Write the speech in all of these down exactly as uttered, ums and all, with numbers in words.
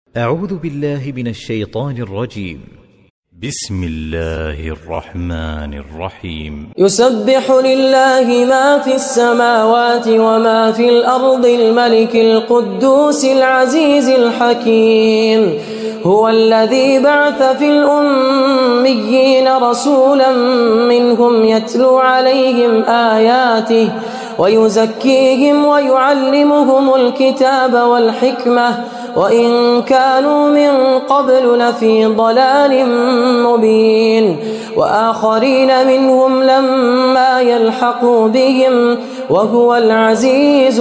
أعوذ بالله من الشيطان الرجيم. بسم الله الرحمن الرحيم. يسبح لله ما في السماوات وما في الأرض الملك القدوس العزيز الحكيم. هو الذي بعث في الأميين رسولا منهم يتلو عليهم آياته ويزكيهم ويعلمهم الكتاب والحكمة وإن كانوا من قبل لفي ضلال مبين. وآخرين منهم لما يلحقوا بهم وهو العزيز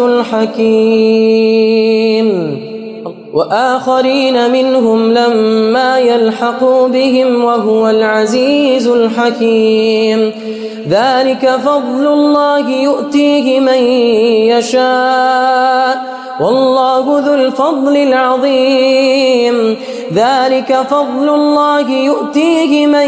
الحكيم. وآخرين منهم لما يلحقوا بهم وهو العزيز الحكيم. ذلك فضل الله يؤتيه من يشاء والله ذو الفضل العظيم. ذلك فضل الله يؤتيه من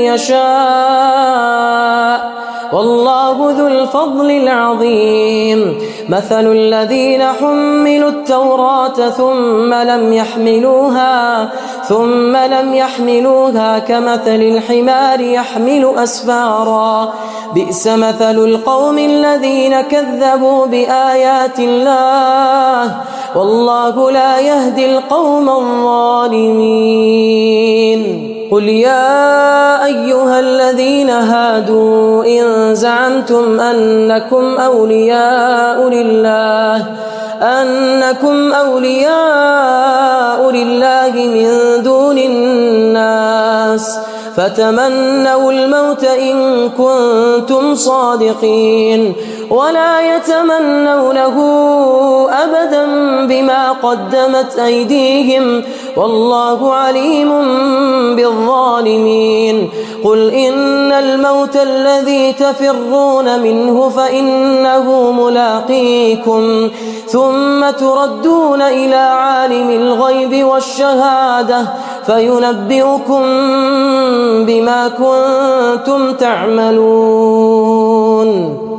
يشاء والله ذو الفضل العظيم. مثل الذين حملوا التوراة ثم لم يحملوها ثم لم يحملوها كمثل الحمار يحمل أسفارا. بئس مثل القوم الذين كذبوا بآيات الله والله لا يهدي القوم الظالمين. قل يا أيها الذين هادوا إن زعمتم أنكم أولياء لله أنكم أولياء لله من دون الناس فتمنوا الموت إن كنتم صادقين ولا يتمنونه أبدا بما قدمت أيديهم والله عليم بالظالمين. قل إن الموت الذي تفرون منه فإنه ملاقيكم ثم تردون إلى عالم الغيب والشهادة فينبئكم بما كنتم تعملون.